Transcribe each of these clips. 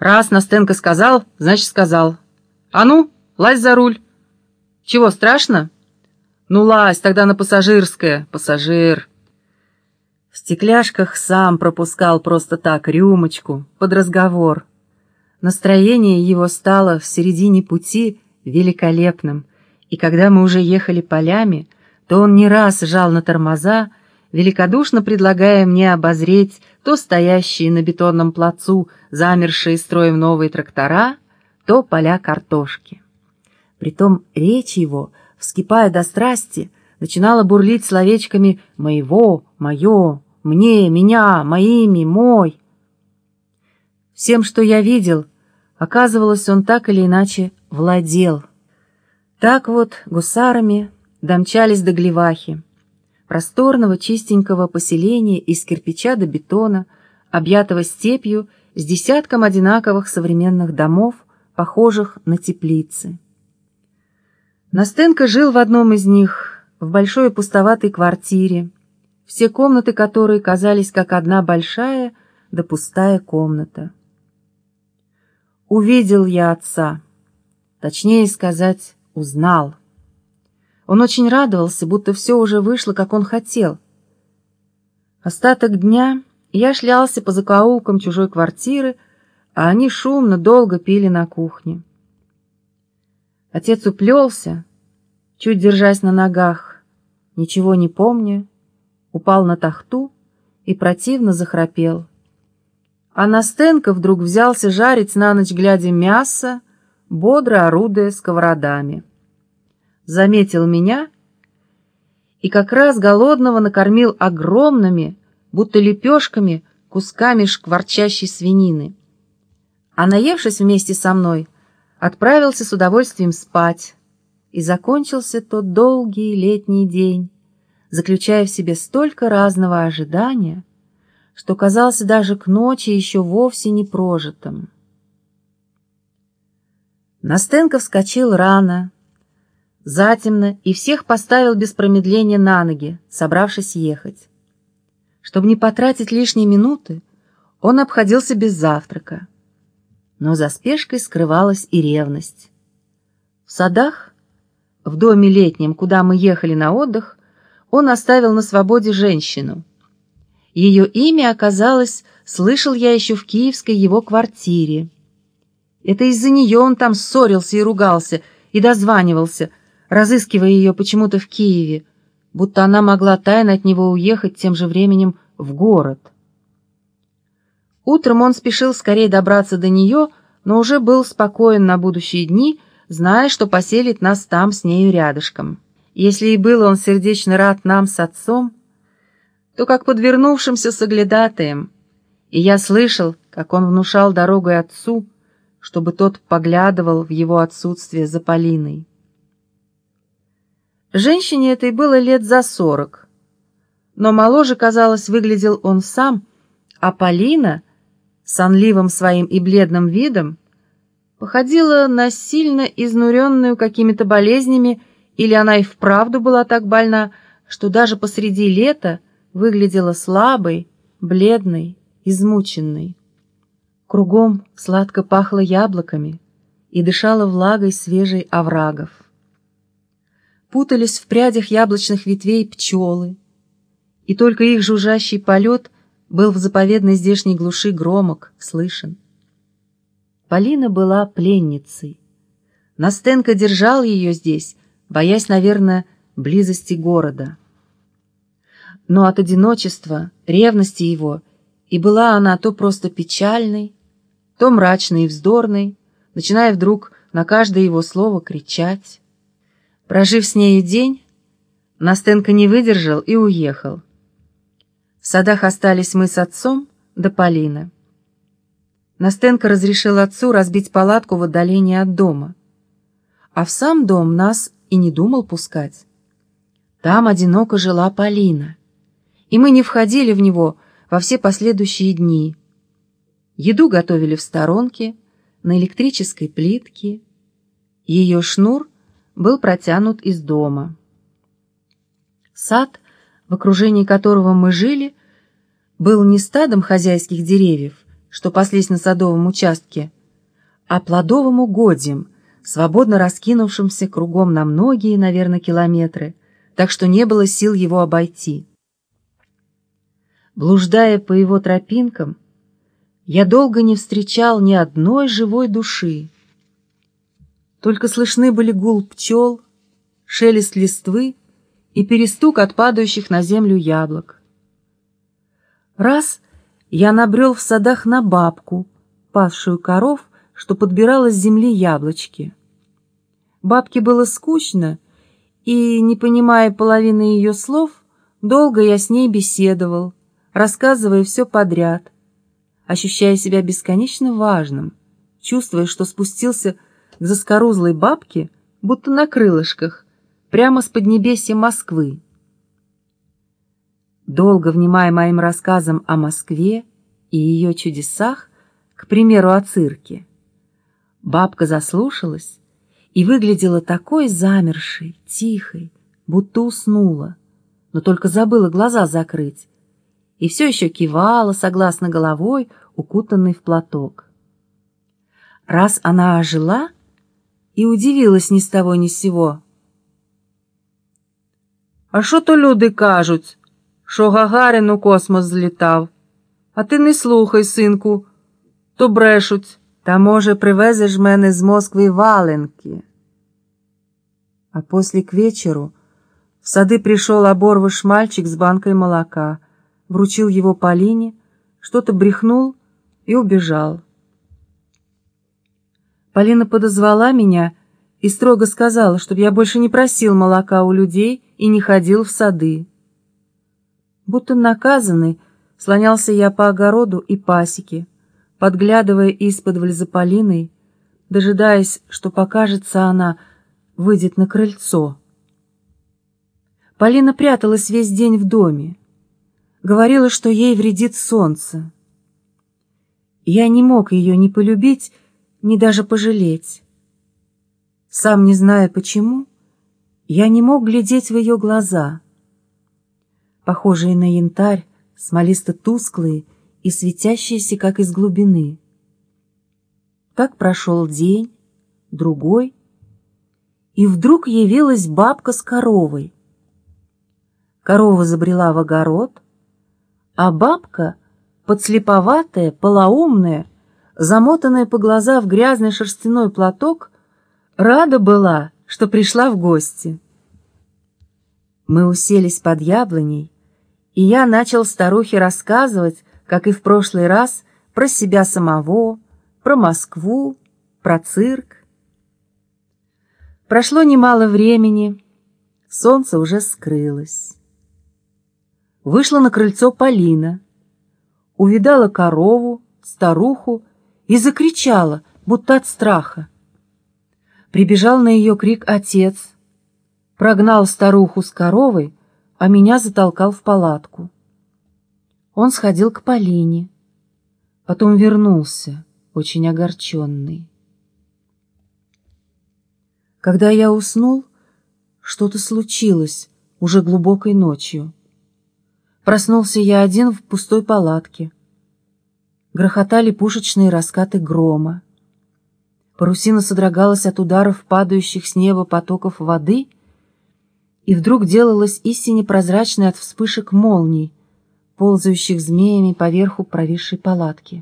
Раз Настенко сказал, значит сказал. А ну, лазь за руль. Чего, страшно? Ну, лазь, тогда на пассажирское. Пассажир. В стекляшках сам пропускал просто так рюмочку, под разговор. Настроение его стало в середине пути великолепным, и когда мы уже ехали полями, то он не раз жал на тормоза, великодушно предлагая мне обозреть то стоящие на бетонном плацу замершие строем новые трактора, то поля картошки. Притом речь его, вскипая до страсти, начинала бурлить словечками «моего», «моё», «мне», «меня», «моими», «мой». Всем, что я видел, оказывалось, он так или иначе владел. Так вот, гусарами домчались до Глевахи, просторного чистенького поселения из кирпича до бетона, объятого степью с десятком одинаковых современных домов, похожих на теплицы. Настенко жил в одном из них, в большой пустоватой квартире, все комнаты которой казались как одна большая да пустая комната. Увидел я отца, точнее сказать, узнал. Он очень радовался, будто все уже вышло, как он хотел. Остаток дня я шлялся по закоулкам чужой квартиры, а они шумно, долго пили на кухне. Отец уплелся, чуть держась на ногах, ничего не помня, упал на тахту и противно захрапел. А Настенко вдруг взялся жарить на ночь глядя мясо, бодро орудуя сковородами. Заметил меня и как раз голодного накормил огромными, будто лепешками, кусками шкварчащей свинины. А наевшись вместе со мной, отправился с удовольствием спать, и закончился тот долгий летний день, заключая в себе столько разного ожидания, что казался даже к ночи еще вовсе не прожитым. Настенко вскочил рано, затемно, и всех поставил без промедления на ноги, собравшись ехать. Чтобы не потратить лишние минуты, он обходился без завтрака. Но за спешкой скрывалась и ревность. В садах, в доме летнем, куда мы ехали на отдых, он оставил на свободе женщину. Ее имя, оказалось, слышал я еще в киевской его квартире. Это из-за нее он там ссорился и ругался, и дозванивался, разыскивая ее почему-то в Киеве, будто она могла тайно от него уехать тем же временем в город. Утром он спешил скорее добраться до нее, но уже был спокоен на будущие дни, зная, что поселит нас там с нею рядышком. Если и был он сердечно рад нам с отцом, то как подвернувшимся соглядатаем, и я слышал, как он внушал дорогой отцу, чтобы тот поглядывал в его отсутствие за Полиной. Женщине этой было лет за 40, но моложе, казалось, выглядел он сам, а Полина, сонливым своим и бледным видом, походила на сильно изнуренную какими-то болезнями, или она и вправду была так больна, что даже посреди лета выглядела слабой, бледной, измученной. Кругом сладко пахло яблоками и дышало влагой свежей оврагов. Путались в прядях яблочных ветвей пчелы, и только их жужжащий полет был в заповедной здешней глуши громок, слышен. Полина была пленницей. Настенко держал ее здесь, боясь, наверное, близости города. Но от одиночества, ревности его, и была она то просто печальной, то мрачной и вздорной, начиная вдруг на каждое его слово кричать. Прожив с нею день, Настенко не выдержал и уехал. В садах остались мы с отцом да Полина. Настенко разрешил отцу разбить палатку в отдалении от дома, а в сам дом нас и не думал пускать. Там одиноко жила Полина, и мы не входили в него во все последующие дни. Еду готовили в сторонке, на электрической плитке. Ее шнур был протянут из дома. Сад, в окружении которого мы жили, был не стадом хозяйских деревьев, что паслись на садовом участке, а плодовым угодьям, свободно раскинувшимся кругом на многие, наверное, километры, так что не было сил его обойти. Блуждая по его тропинкам, я долго не встречал ни одной живой души. Только слышны были гул пчел, шелест листвы и перестук от падающих на землю яблок. Раз я набрел в садах на бабку, пасшую коров, что подбирала с земли яблочки. Бабке было скучно, и, не понимая половины ее слов, долго я с ней беседовал, рассказывая все подряд, ощущая себя бесконечно важным, чувствуя, что спустился к заскорузлой бабке, будто на крылышках, прямо с поднебесья Москвы. Долго внимая моим рассказам о Москве и ее чудесах, к примеру, о цирке, бабка заслушалась и выглядела такой замершей, тихой, будто уснула, но только забыла глаза закрыть, и все еще кивала согласно головой, укутанной в платок. Раз она ожила и удивилась ни с того ни с сего. «А що то люди кажуть, що Гагарин у космос злітав? А ти не слухай, синку, то брешуть. Та, може, привезеш мене з Москви валенки?» А после к вечеру в сады пришел оборвыш мальчик с банкой молока, вручил его Полине, что-то брехнул и убежал. Полина подозвала меня и строго сказала, чтобы я больше не просил молока у людей и не ходил в сады. Будто наказанный, слонялся я по огороду и пасеке, подглядывая исподволь за Полиной, дожидаясь, что покажется она, выйдет на крыльцо. Полина пряталась весь день в доме, говорила, что ей вредит солнце. Я не мог ее ни полюбить, ни даже пожалеть. Сам не зная почему, я не мог глядеть в ее глаза, похожие на янтарь, смолисто-тусклые и светящиеся, как из глубины. Так прошел день, другой, и вдруг явилась бабка с коровой. Корова забрела в огород, а бабка, подслеповатая, полоумная, замотанная по глаза в грязный шерстяной платок, рада была, что пришла в гости. Мы уселись под яблоней, и я начал старухе рассказывать, как и в прошлый раз, про себя самого, про Москву, про цирк. Прошло немало времени, солнце уже скрылось. Вышла на крыльцо Полина, увидала корову, старуху и закричала, будто от страха. Прибежал на ее крик отец, прогнал старуху с коровой, а меня затолкал в палатку. Он сходил к Полине, потом вернулся, очень огорченный. Когда я уснул, что-то случилось уже глубокой ночью. Проснулся я один в пустой палатке. Грохотали пушечные раскаты грома. Парусина содрогалась от ударов падающих с неба потоков воды и вдруг делалась истине прозрачной от вспышек молний, ползающих змеями поверху провисшей палатки.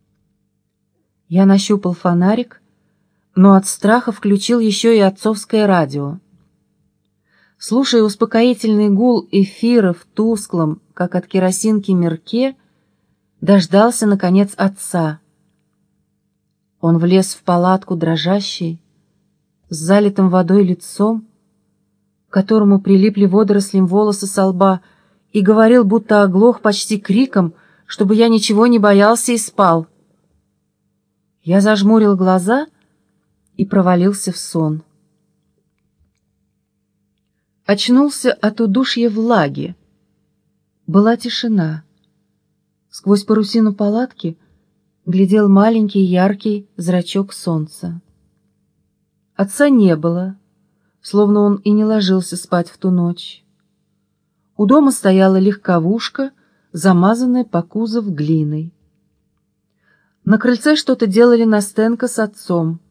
Я нащупал фонарик, но от страха включил еще и отцовское радио. Слушая успокоительный гул эфира в тусклом, как от керосинки, мирке, дождался, наконец, отца. Он влез в палатку дрожащий, с залитым водой лицом, к которому прилипли водорослям волосы со лба, и говорил, будто оглох почти криком, чтобы я ничего не боялся и спал. Я зажмурил глаза и провалился в сон. Очнулся от удушья влаги. Была тишина. Сквозь парусину палатки глядел маленький яркий зрачок солнца. Отца не было, словно он и не ложился спать в ту ночь. У дома стояла легковушка, замазанная по кузов глиной. На крыльце что-то делали Настенька с отцом.